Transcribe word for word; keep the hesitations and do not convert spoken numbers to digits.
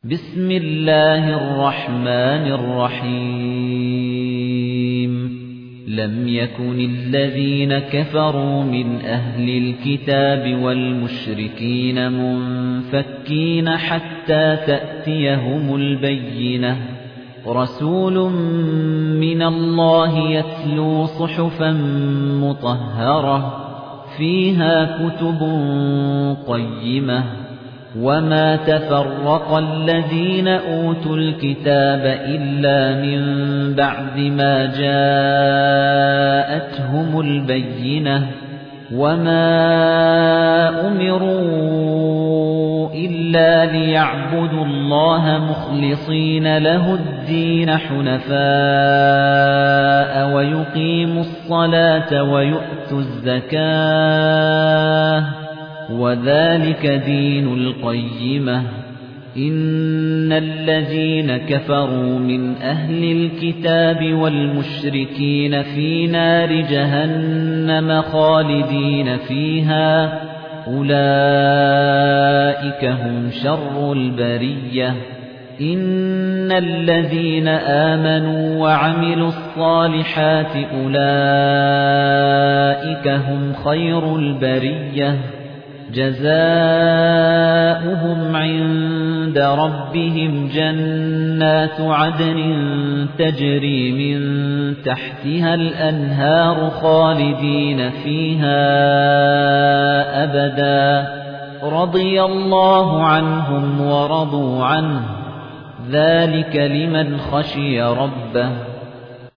بسم الله الرحمن الرحيم لم يكن الذين كفروا من أهل الكتاب والمشركين منفكين حتى تأتيهم البينة رسول من الله يتلو صحفا مطهرة فيها كتب قيمة وما تفرق الذين أوتوا الكتاب إلا من بعد ما جاءتهم البينة وما أمروا إلا ليعبدوا الله مخلصين له الدين حنفاء ويقيموا الصلاة ويؤتوا الزكاة وذلك دين القيمة إن الذين كفروا من أهل الكتاب والمشركين في نار جهنم خالدين فيها أولئك هم شر البرية إن الذين آمنوا وعملوا الصالحات أولئك هم خير البرية جزاؤهم عند ربهم جنات عدن تجري من تحتها الأنهار خالدين فيها أبدا رضي الله عنهم ورضوا عنه ذلك لمن خشي ربه